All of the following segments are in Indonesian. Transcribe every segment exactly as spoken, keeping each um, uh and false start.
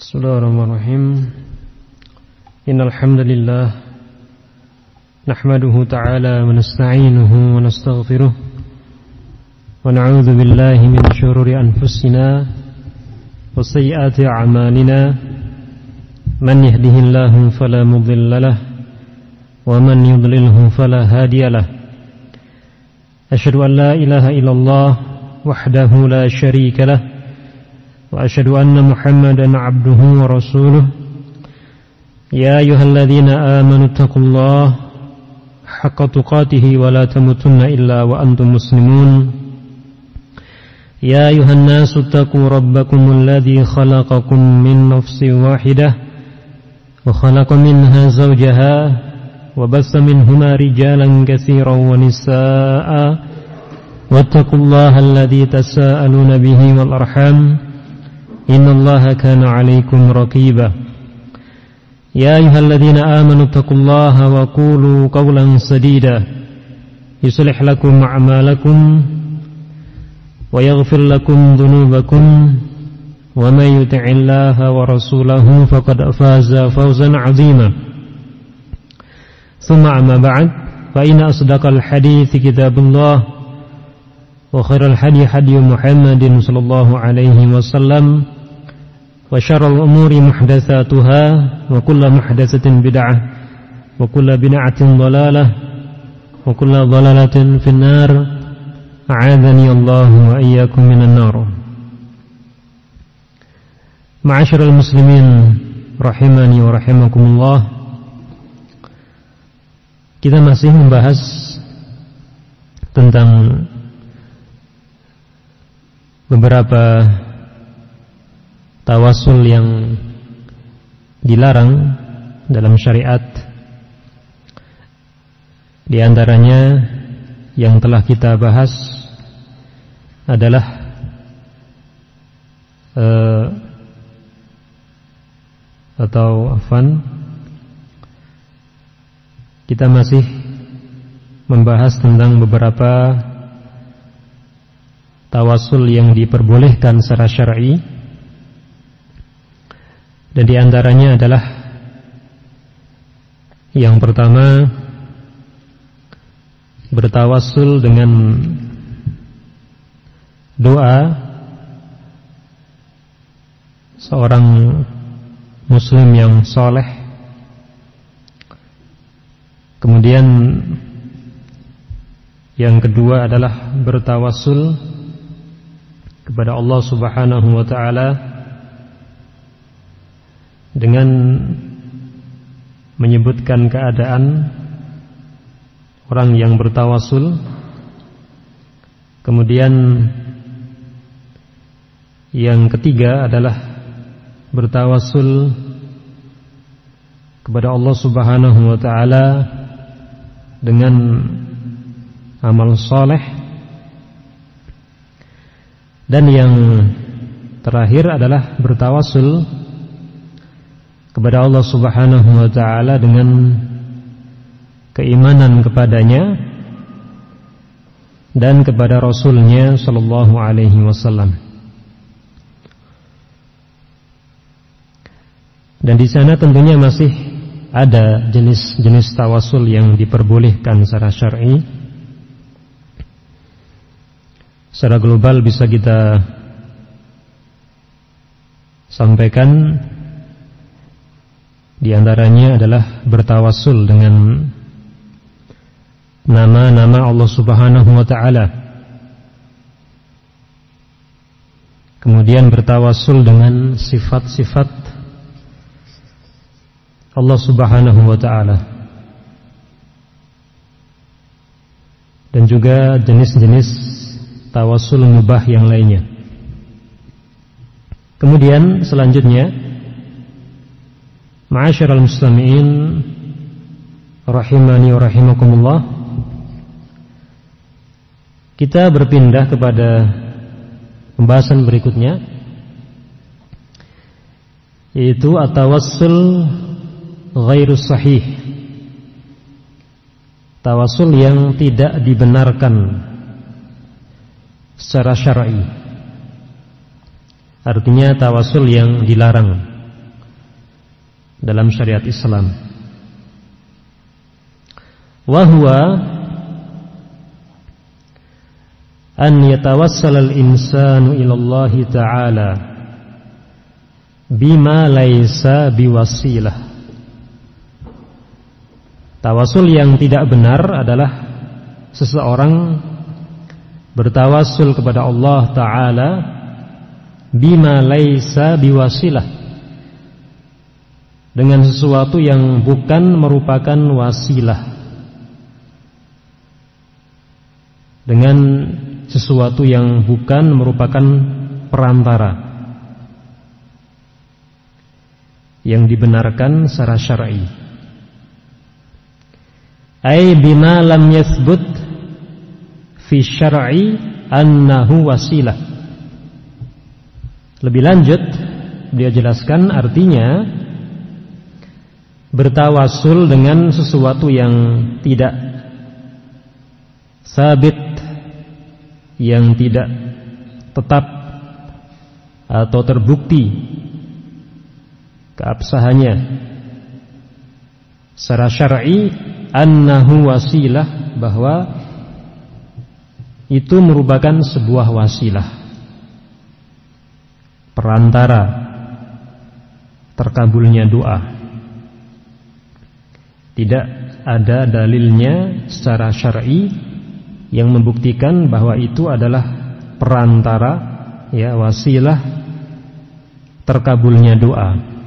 Bismillahirrahmanirrahim. Innal hamdalillah nahmaduhu ta'ala wa nasta'inuhu wa nastaghfiruh wa na'udzu billahi min shururi anfusina wa sayyiati a'malina. Man yahdihillahu fala mudilla lahu wa man yudlilhu fala hadiya lahu. Asyhadu an la ilaha illallah wahdahu la syarika lahu wa asyhadu anna Muhammadan 'abduhu wa rasuluh. Ya ayyuhalladzina amanu taqullaha haqqa tuqatih wa la tamutunna illa wa antum muslimun. Ya ayyuhan nasu taqu rabbakumul ladzi khalaqakum min nafsin wahidah wa khalaqa minha zawjaha wa bassa minhuma rijalan katsiran wa nisaa'a wattaqullaha alladzi tasaaluna bihi wal arham innallaha kana 'alaikum raqiba. Ya ayyuhalladzina amanu taqullaha wa qulu qawlan sadida yuslih lakum a'malakum wa yaghfir lakum dhunubakum wa may yuti'illaha wa rasulahu faqad faza fawzan 'azima. Tsumma amma ba'd, fa inna asdaqal hadithi kitabullah wa khairal hadi hadi Muhammadin sallallahu alaihi wasallam wa syarrul umuri muhdatsatuha wa kullu muhdatsatin bid'ah wa kullu bid'atin dhalalah wa kullu dhalalatin finnar. A'adzani Allah wa iyyakum minan nar. Ma'asyiral muslimin rahimani wa rahimakumullah. Kita masih membahas tentang beberapa tawasul yang dilarang dalam syariat. Di antaranya yang telah kita bahas adalah uh, atau afan kita masih membahas tentang beberapa tawasul yang diperbolehkan secara syar'i. Dan di antaranya adalah yang pertama, bertawassul dengan doa seorang muslim yang soleh. Kemudian yang kedua adalah bertawassul kepada Allah Subhanahu wa ta'ala dengan menyebutkan keadaan orang yang bertawassul. Kemudian yang ketiga adalah bertawassul kepada Allah Subhanahu wa ta'ala dengan amal soleh. Dan yang terakhir adalah bertawassul kepada Allah Subhanahu wa ta'ala dengan keimanan kepadanya dan kepada Rasulnya sallallahu alaihi wasallam. Dan di sana tentunya masih ada jenis-jenis tawasul yang diperbolehkan secara syar'i. Secara global bisa kita sampaikan. Di antaranya adalah bertawassul dengan nama-nama Allah Subhanahu wa ta'ala. Kemudian bertawassul dengan sifat-sifat Allah Subhanahu wa ta'ala. Dan juga jenis-jenis tawassul mubah yang lainnya. Kemudian selanjutnya, ma'asyiral muslimin rahimani wa rahimakumullah, kita berpindah kepada pembahasan berikutnya, yaitu at-tawassul ghairu sahih, tawassul yang tidak dibenarkan secara syar'i. Artinya tawassul yang dilarang. dalam syariat Islam. Wa huwa an yatawassal al-insanu ila Allah Ta'ala bima laisa biwasilah. Tawasul yang tidak benar adalah seseorang bertawasul kepada Allah Ta'ala bima laisa biwasilah, dengan sesuatu yang bukan merupakan wasilah, dengan sesuatu yang bukan merupakan perantara yang dibenarkan secara syar'i. Ay bima lam yathbut fi syar'i annahu wasilah. Lebih lanjut dia jelaskan, artinya bertawasul dengan sesuatu yang tidak sabit, yang tidak tetap atau terbukti keabsahannya secara syar'i, annahu wasilah, bahwa itu merupakan sebuah wasilah, perantara terkabulnya doa. Tidak ada dalilnya secara syar'i yang membuktikan bahwa itu adalah perantara, ya, wasilah terkabulnya doa.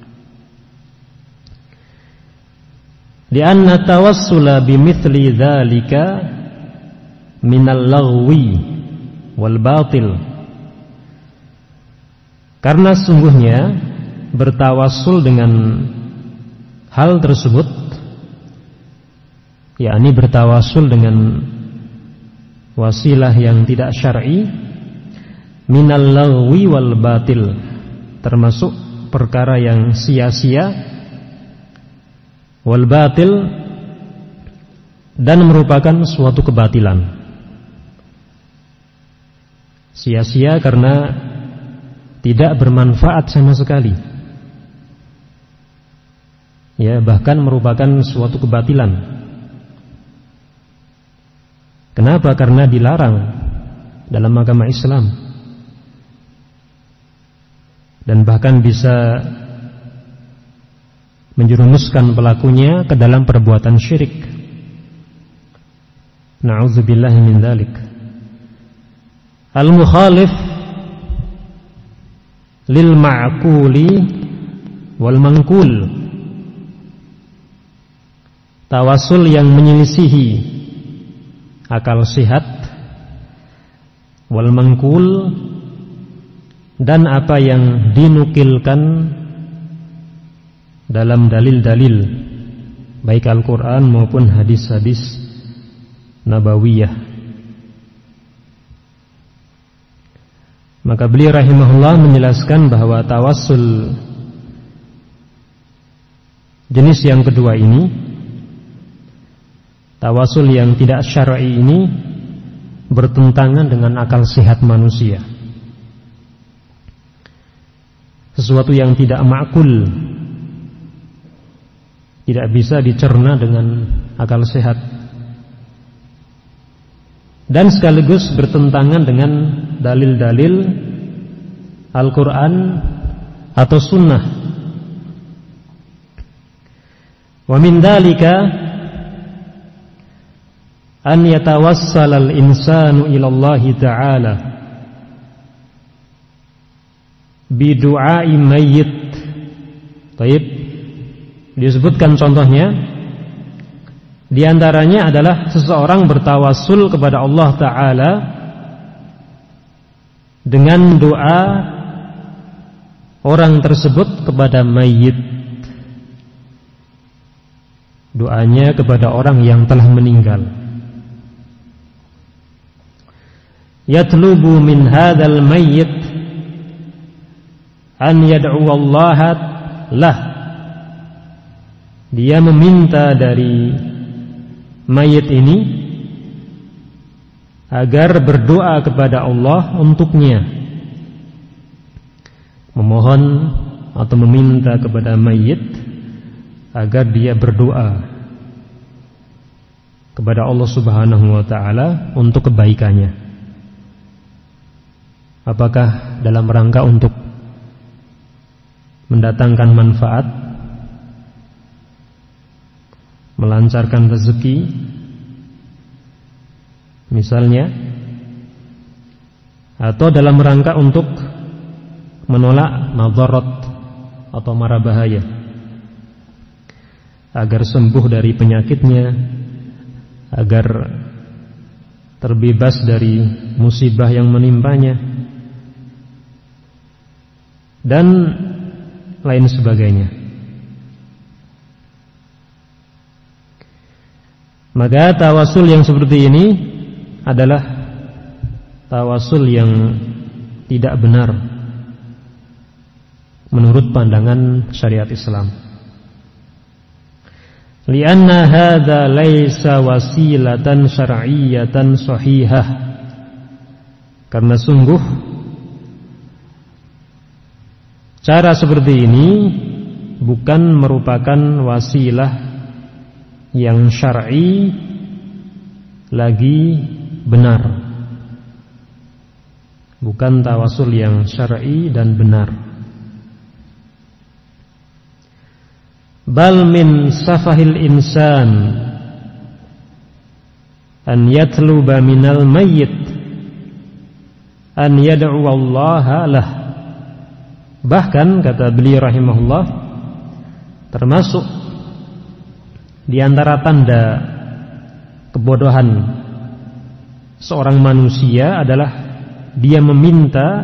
Lianna tawassula bimithli dzalika minal laghwi wal batil. Karena sungguhnya bertawassul dengan hal tersebut, yakni bertawassul dengan wasilah yang tidak syar'i, minal laghwi wal batil, termasuk perkara yang sia-sia, wal batil, dan merupakan suatu kebatilan. Sia-sia karena tidak bermanfaat sama sekali, ya, bahkan merupakan suatu kebatilan. Kenapa? Karena dilarang dalam agama Islam, dan bahkan bisa menjerumuskan pelakunya ke dalam perbuatan syirik. Na'udzubillahi min dzalik. Al-mukhalif lil ma'quli wal manqul. Tawasul yang menyelisihi akal sehat, wal manqul, dan apa yang dinukilkan dalam dalil-dalil baik Al-Quran maupun hadis-hadis nabawiyah. Maka beliau rahimahullah menjelaskan bahwa tawassul jenis yang kedua ini, tawassul yang tidak syar'i ini, bertentangan dengan akal sehat manusia. Sesuatu yang tidak ma'kul, tidak bisa dicerna dengan akal sehat, dan sekaligus bertentangan dengan dalil-dalil Al-Quran atau Sunnah. Wa min dzalika an yatawassal al-insanu ila Allah Ta'ala bi du'ai mayyit. Baik, disebutkan contohnya, di antaranya adalah seseorang bertawassul kepada Allah Ta'ala dengan doa orang tersebut kepada mayit, doanya kepada orang yang telah meninggal. Yatlubu min hadzal mayyit an yad'u Allah lah. Dia meminta dari mayit ini agar berdoa kepada Allah untuknya, memohon atau meminta kepada mayit agar dia berdoa kepada Allah Subhanahu wa taala untuk kebaikannya. Apakah dalam rangka untuk mendatangkan manfaat, melancarkan rezeki misalnya, atau dalam rangka untuk menolak madarat atau mara bahaya, agar sembuh dari penyakitnya, agar terbebas dari musibah yang menimpanya, dan lain sebagainya. Maka tawasul yang seperti ini adalah tawasul yang tidak benar menurut pandangan syariat Islam. Lianna hadza laisa wasilatan syar'iyyatan shahihah. Karena sungguh cara seperti ini bukan merupakan wasilah yang syar'i lagi benar. Bukan tawasul yang syar'i dan benar. Bal min safahil insan an yatluba minal mayyit an yad'u Allah lah. Bahkan kata beliau rahimahullah, termasuk di antara tanda kebodohan seorang manusia adalah dia meminta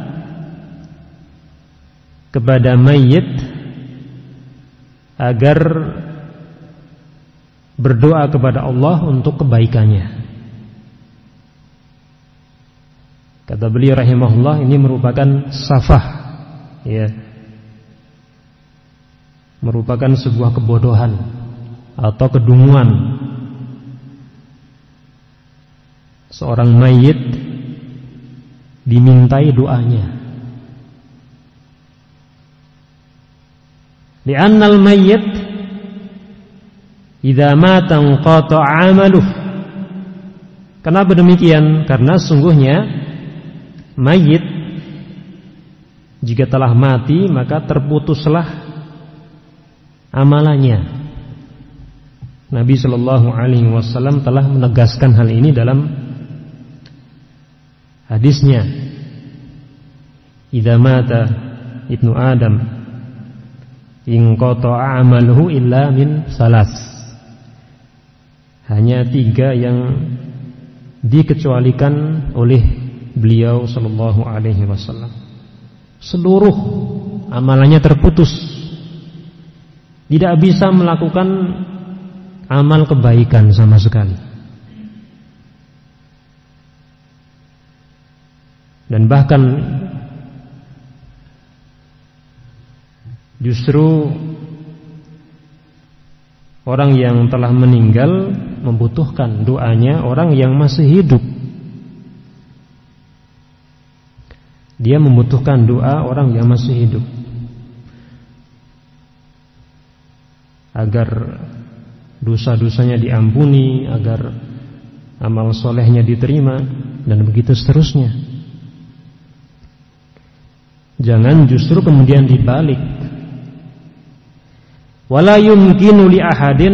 kepada mayit agar berdoa kepada Allah untuk kebaikannya. Kata beliau rahimahullah, ini merupakan safah, ya, merupakan sebuah kebodohan atau kedunguan. Seorang mayit dimintai doanya. Li'annal mayyit idza mata qata'a 'amaluh. Kenapa demikian? Karena sungguhnya mayit jika telah mati maka terputuslah amalannya. Nabi sallallahu alaihi wasallam telah menegaskan hal ini dalam hadisnya, idza mata ibnu Adam in qata'a amaluhu illa min salas. Hanya tiga yang dikecualikan oleh beliau sallallahu alaihi wasallam. Seluruh amalannya terputus. Tidak bisa melakukan amal kebaikan sama sekali. Dan bahkan justru orang yang telah meninggal membutuhkan doanya orang yang masih hidup. Dia membutuhkan doa orang yang masih hidup agar dosa-dosanya diampuni, agar amal solehnya diterima, dan begitu seterusnya. Jangan justru kemudian dibalik. Wala yumkinu li ahadin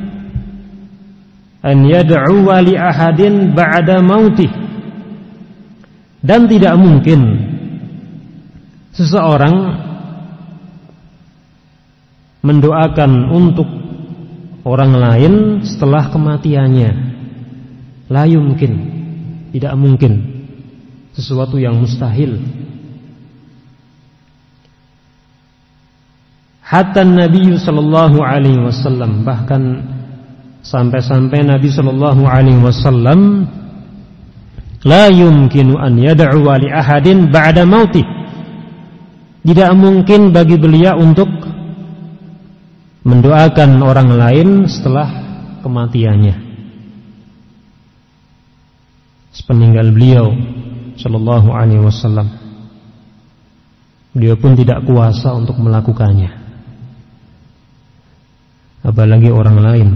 an yad'u li ahadin ba'da mautih. Dan tidak mungkin seseorang mendoakan untuk orang lain setelah kematiannya. La yumkin, tidak mungkin, sesuatu yang mustahil. Hatta Nabi sallallahu alaihi wasallam, bahkan sampai-sampai Nabi sallallahu alaihi wasallam la yumkinu an yad'u li ahadin ba'da mautih. Tidak mungkin bagi beliau untuk mendoakan orang lain setelah kematiannya, sepeninggal beliau sallallahu alaihi wasallam. Beliau pun tidak kuasa untuk melakukannya. apalagi orang lain.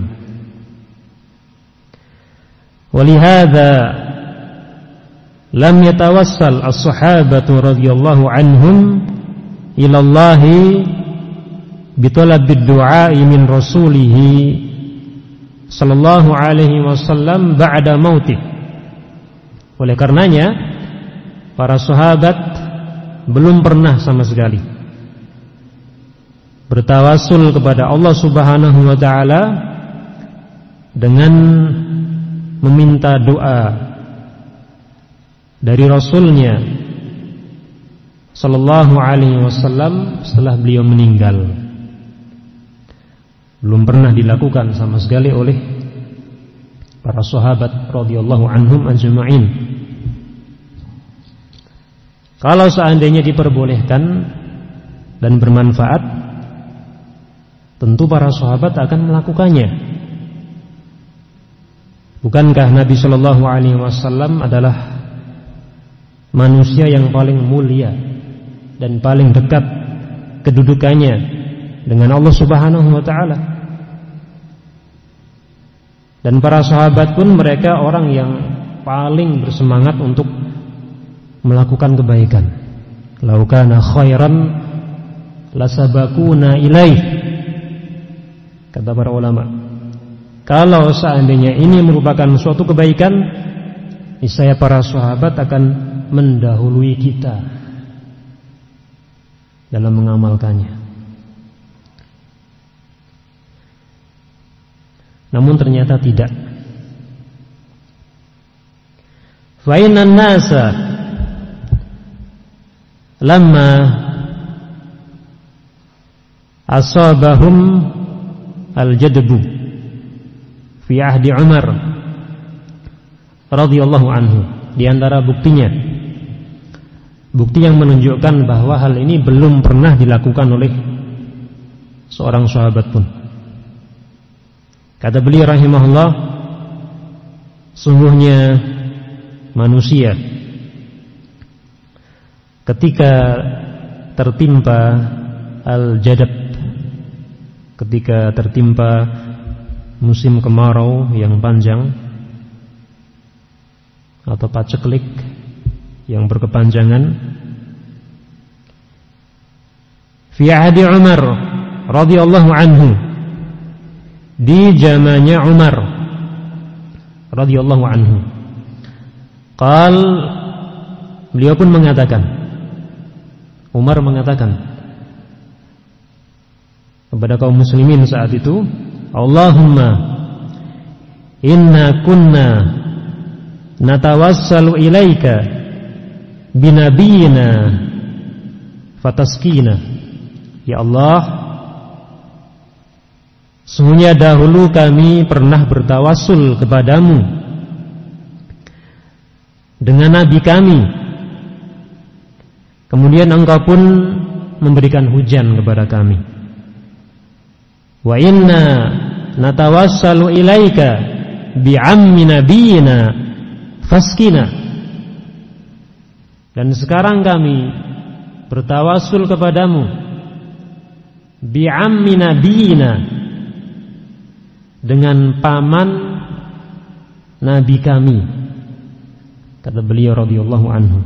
Walihada lam yatawassal as-sahabatu radhiyallahu anhum ila Allah bitolabid du'ai min rasulih sallallahu alaihi wasallam ba'da mautih. Oleh karenanya para sahabat belum pernah sama sekali bertawassul kepada Allah Subhanahu wa taala dengan meminta doa dari Rasulnya sallallahu alaihi wasallam setelah beliau meninggal. Belum pernah dilakukan sama sekali oleh para sahabat radhiyallahu anhum ajma'in. Kalau seandainya diperbolehkan dan bermanfaat, tentu para sahabat akan melakukannya. Bukankah Nabi Shallallahu Alaihi Wasallam adalah manusia yang paling mulia dan paling dekat kedudukannya dengan Allah Subhanahu Wa Taala? Dan para sahabat pun mereka orang yang paling bersemangat untuk melakukan kebaikan. Lau kana khairan lasabakuna ilaih, kata para ulama. Kalau seandainya ini merupakan suatu kebaikan, niscaya para sahabat akan mendahului kita dalam mengamalkannya. Namun ternyata tidak. Fa innan nasa lamma asabahum al-jadbu fi ahdi Umar radhiyallahu anhu. Di antara buktinya, bukti yang menunjukkan bahwa hal ini belum pernah dilakukan oleh seorang sahabat pun. Kata beliau rahimahullah, sungguhnya manusia ketika tertimpa al-jadab, ketika tertimpa musim kemarau yang panjang atau paceklik yang berkepanjangan, fi ahdi Umar radhiyallahu anhu, di zamannya Umar radhiyallahu anhu. Qal, beliau pun mengatakan, Umar mengatakan kepada kaum muslimin saat itu, Allahumma inna kunna natawassalu ilaika binabiyina fataskina. Ya Allah, sesungguhnya dahulu kami pernah bertawassul kepadamu dengan nabi kami, kemudian engkau pun memberikan hujan kepada kami. Wa inna natawassalu ilaika bi'ammi nabiyina faskina. Dan sekarang kami bertawassul kepadamu bi'ammi nabiyina, dengan paman nabi kami, kata beliau radhiyallahu anhu.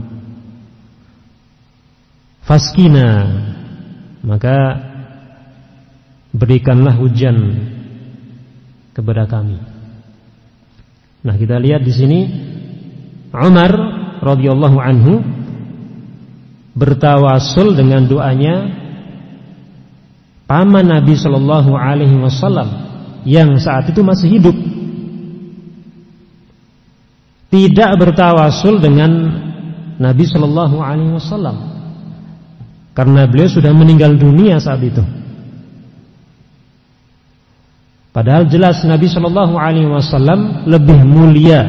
Faskina, maka berikanlah hujan kepada kami. Nah, kita lihat di sini Umar radhiyallahu anhu bertawassul dengan doanya paman Nabi sallallahu alaihi wasallam yang saat itu masih hidup. Tidak bertawassul dengan Nabi sallallahu alaihi wasallam karena beliau sudah meninggal dunia saat itu. Padahal jelas Nabi sallallahu alaihi wasallam lebih mulia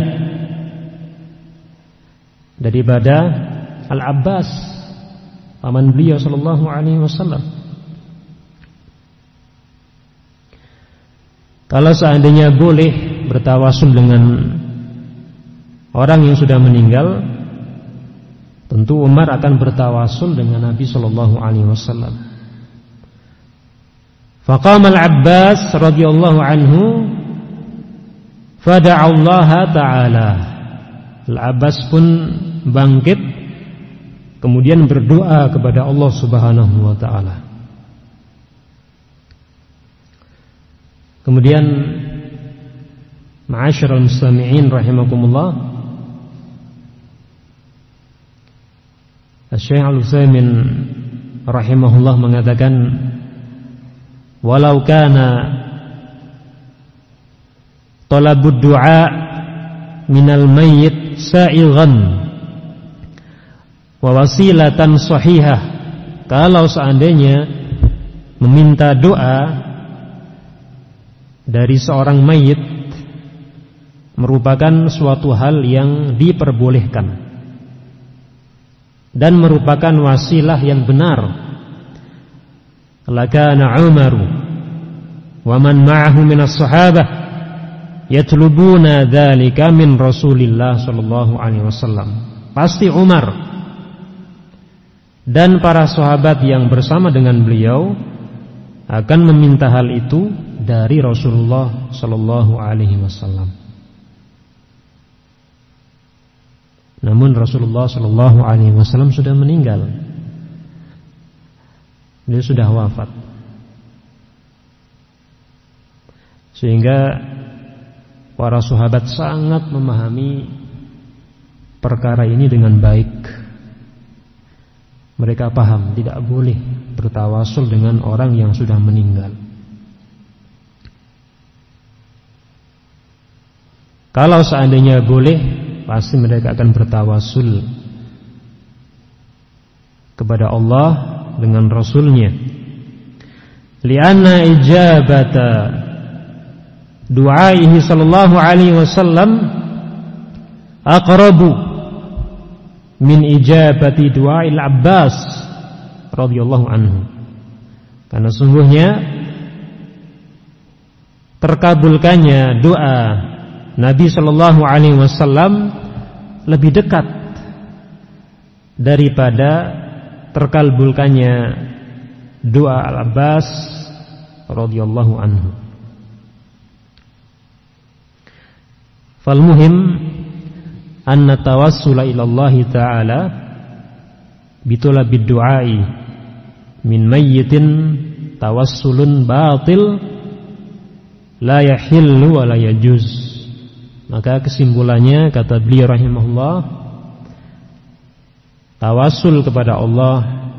daripada Al-Abbas, paman beliau sallallahu alaihi wasallam. Kalau seandainya boleh bertawassul dengan orang yang sudah meninggal, tentu Umar akan bertawassul dengan Nabi sallallahu alaihi wasallam. Faqama al-Abbas radhiyallahu anhu fada'a Allah ta'ala. Al-Abbas pun bangkit kemudian berdoa kepada Allah Subhanahu wa taala. Kemudian ma'asyiral mustami'in rahimakumullah, Syekh Al-Utsaimin rahimahullah mengatakan, walau kana talabud du'a minal mayyit sa'ighan wa wasilatan sahihah, kalau seandainya meminta doa dari seorang mayit merupakan suatu hal yang diperbolehkan dan merupakan wasilah yang benar, lakana Umaru wa man ma'ahu minas sahabah yatlubuna dzalika min Rasulillah sallallahu alaihi wasallam. Pasti Umar dan para sahabat yang bersama dengan beliau akan meminta hal itu dari Rasulullah sallallahu alaihi wasallam. Namun Rasulullah sallallahu alaihi wasallam sudah meninggal. Dia sudah wafat. Sehingga para sahabat sangat memahami perkara ini dengan baik. Mereka paham tidak boleh bertawasul dengan orang yang sudah meninggal. Kalau seandainya boleh, pasti mereka akan bertawasul kepada Allah dengan Rasulnya. Lianna ijabata du'aihi sallallahu alaihi wasallam aqrabu min ijabati du'ail Abbas radhiyallahu anhu. Karena sungguhnya terkabulkannya doa Nabi sallallahu alaihi wasallam lebih dekat daripada terkabulkannya doa Al-Abbas radhiyallahu anhu. Fal muhim anna tawassula ila Allah ta'ala bitulabid du'ai min mayyitin tawassulun batil la yahillu wa la yajuz. Maka kesimpulannya, kata beliau rahimahullah, tawasul kepada Allah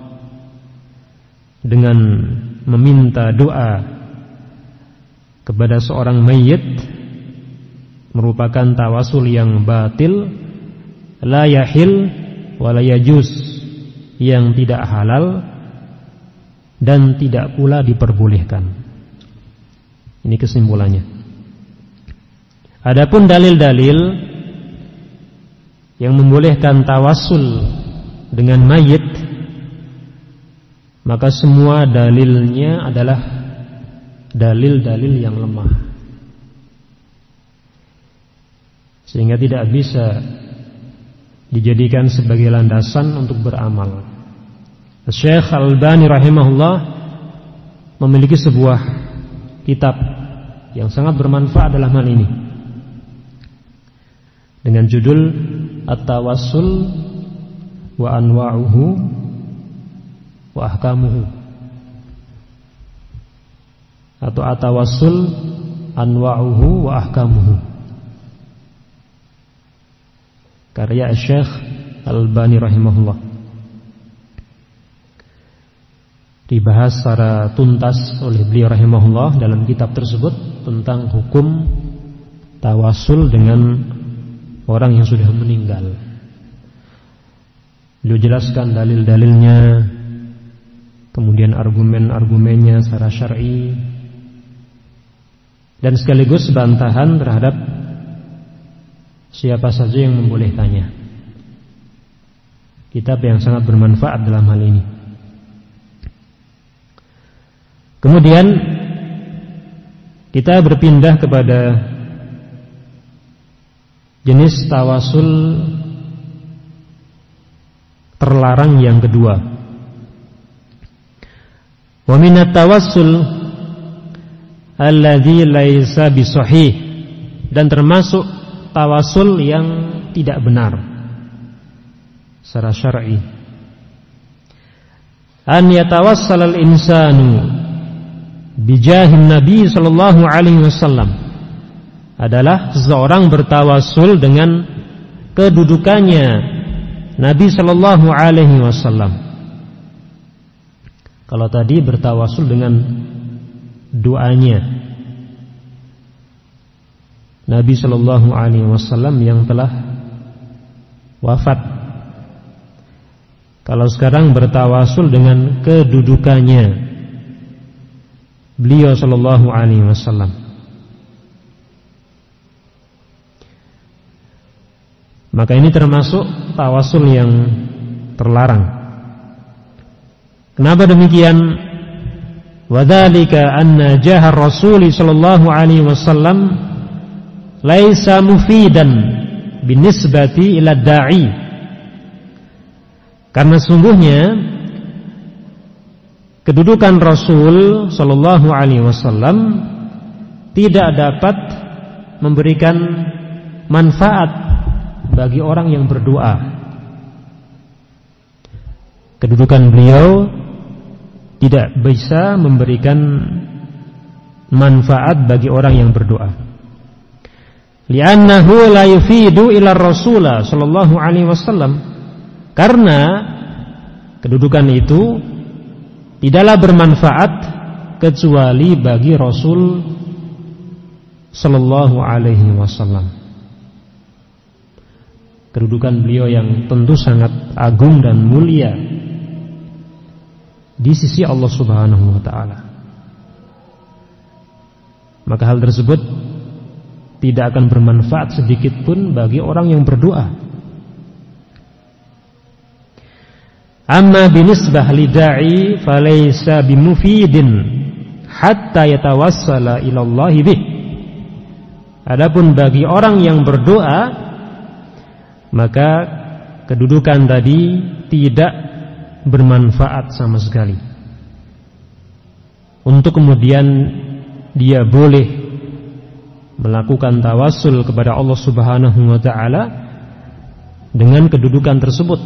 dengan meminta doa kepada seorang mayit merupakan tawasul yang batil, la yahil wa la yajuz, yang tidak halal dan tidak pula diperbolehkan. Ini kesimpulannya. Adapun dalil-dalil yang membolehkan tawasul dengan mayit, maka semua dalilnya adalah dalil-dalil yang lemah, sehingga tidak bisa dijadikan sebagai landasan untuk beramal. Syekh Al-Albani rahimahullah memiliki sebuah kitab yang sangat bermanfaat dalam hal ini, dengan judul At-Tawassul wa Anwa'uhu wa Ahkamuhu, atau At-Tawassul Anwa'uhu wa Ahkamuhu, karya Syekh Al-Albani rahimahullah. Dibahas secara tuntas oleh beliau rahimahullah dalam kitab tersebut tentang hukum tawasul dengan orang yang sudah meninggal. Beliau jelaskan dalil-dalilnya, kemudian argumen-argumennya secara syar'i, dan sekaligus bantahan terhadap siapa saja yang membolehkannya. Kitab yang sangat bermanfaat dalam hal ini. Kemudian kita berpindah kepada jenis tawasul terlarang yang kedua. Wa minat tawassul alladzi laisa bisahih, dan termasuk tawasul yang tidak benar secara syar'i. An yatawassal al-insanu bijahin Nabi sallallahu alaihi wasallam adalah seseorang bertawasul dengan kedudukannya Nabi sallallahu alaihi wasallam. Kalau tadi bertawasul dengan doanya Nabi sallallahu alaihi wasallam yang telah wafat. Kalau sekarang bertawasul dengan kedudukannya beliau sallallahu alaihi wasallam. Maka ini termasuk tawasul yang terlarang. Kenapa demikian? Wadzalika anna jahar Rasul sallallahu alaihi wasallam laisa mufidan binisbati ila da'i. Karena sungguhnya kedudukan Rasul sallallahu alaihi wasallam tidak dapat memberikan manfaat bagi orang yang berdoa. Kedudukan beliau tidak bisa memberikan manfaat bagi orang yang berdoa. Li'annahu la yufidu ila Rasul sallallahu alaihi wasallam. Karena kedudukan itu tidaklah bermanfaat kecuali bagi Rasul sallallahu alaihi wasallam. Kedudukan beliau yang tentu sangat agung dan mulia di sisi Allah Subhanahu wa taala. Maka hal tersebut tidak akan bermanfaat sedikit pun bagi orang yang berdoa. Amma binisbah lida'i falaysa bimufidin hatta yatawassala ila Allah bih. Adapun bagi orang yang berdoa, maka kedudukan tadi tidak bermanfaat sama sekali. Untuk kemudian dia boleh melakukan tawassul kepada Allah Subhanahu wa taala dengan kedudukan tersebut.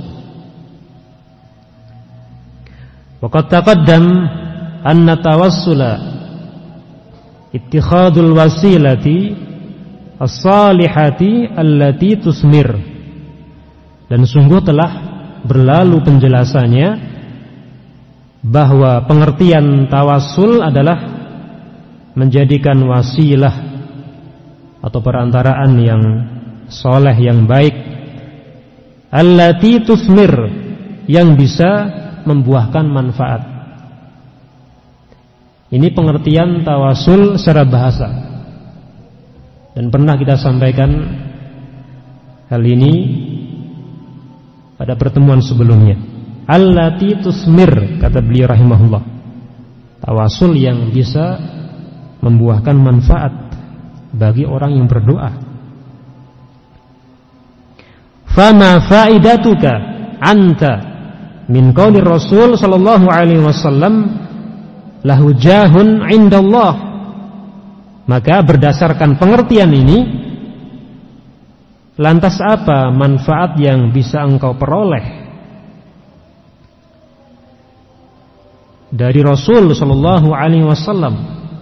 Waqad taqaddam anna tawassula ittikhadul wasilati as-salihati allati tusmir. Dan sungguh telah berlalu penjelasannya bahwa pengertian tawassul adalah menjadikan wasilah atau perantaraan yang soleh, yang baik, allati tusmir, yang bisa membuahkan manfaat. Ini pengertian tawassul secara bahasa, dan pernah kita sampaikan hal ini pada pertemuan sebelumnya. Allati tusmir, kata beliau rahimahullah, tawasul yang bisa membuahkan manfaat bagi orang yang berdoa. Fama faidatuka anta min qauli Rasul sallallahu alaihi wasallam lahu jahun indallah. Maka berdasarkan pengertian ini, lantas apa manfaat yang bisa engkau peroleh dari Rasul sallallahu alaihi wasallam?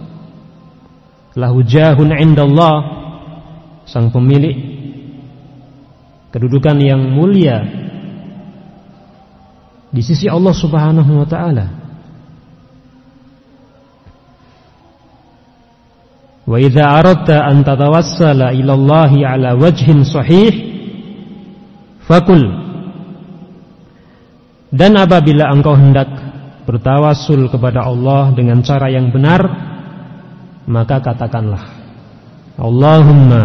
Lahu jahun indallah, sang pemilik kedudukan yang mulia di sisi Allah Subhanahu wa taala. Wa idza aradta an tatawassala ila Allah ala wajhin sahih fakul. Dan apabila engkau hendak bertawassul kepada Allah dengan cara yang benar, maka katakanlah, Allahumma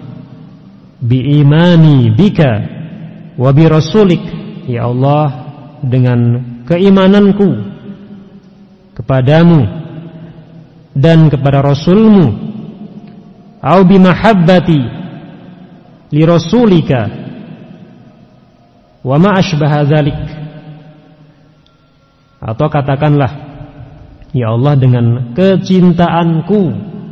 biimani bika wa bi rasulik. Ya Allah, dengan keimananku kepadamu dan kepada Rasulmu, au bi mahabbati li rasulika wa ma asbaha dzalik. Atau katakanlah, ya Allah, dengan kecintaanku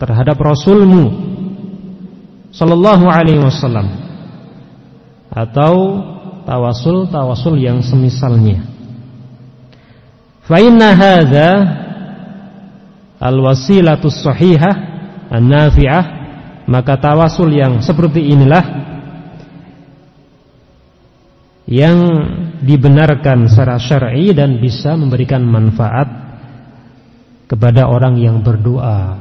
terhadap Rasulmu sallallahu alaihi wasallam, atau tawasul-tawasul yang semisalnya. Fa inna hadza al-wasilatus shahihah an-nafi'ah, maka tawasul yang seperti inilah yang dibenarkan secara syar'i dan bisa memberikan manfaat kepada orang yang berdoa.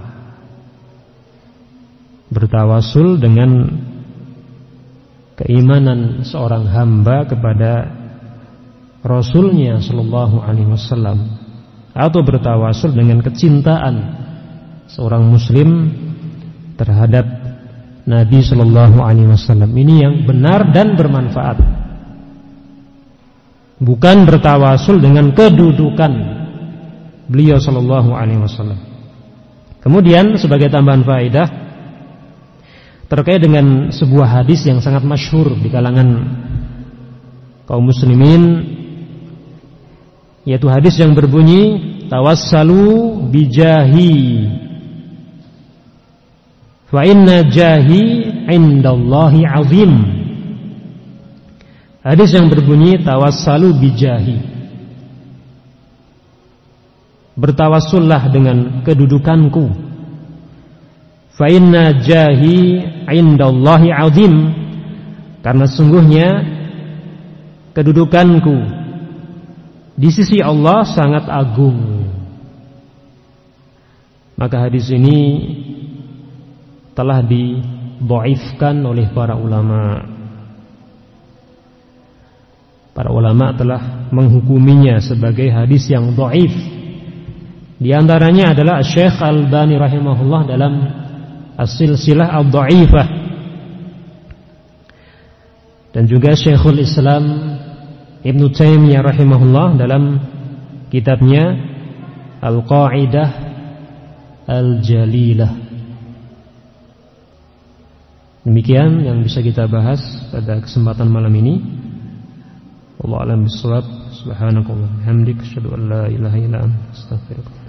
Bertawasul dengan keimanan seorang hamba kepada Rasulnya sallallahu alaihi wasallam, atau bertawasul dengan kecintaan seorang muslim terhadap Nabi sallallahu alaihi wasallam. Ini yang benar dan bermanfaat. Bukan bertawasul dengan kedudukan beliau sallallahu alaihi wasallam. Kemudian sebagai tambahan faedah terkait dengan sebuah hadis yang sangat masyhur di kalangan kaum muslimin, yaitu hadis yang berbunyi tawassalu bijahi fa inna jahi indallahi azim. Hadis yang berbunyi tawassalu bijahi, bertawassullah dengan kedudukanku. Fa inna jahi indallahi azim, karena sungguhnya kedudukanku di sisi Allah sangat agung. Maka hadis ini telah didhaifkan oleh para ulama. Para ulama telah menghukuminya sebagai hadis yang dhaif. Di antaranya adalah Syekh Al-Albani rahimahullah dalam As-Silsilah Ad-Dhaifah, dan juga Syekhul Islam Ibnu Taimiyah rahimahullah dalam kitabnya Al-Qa'idah Al-Jalilah. Demikian yang bisa kita bahas pada kesempatan malam ini. Wallahu a'lam bishawab. Subhanakallahumma wa bihamdika asyhadu an la ilaha illa anta astaghfiruka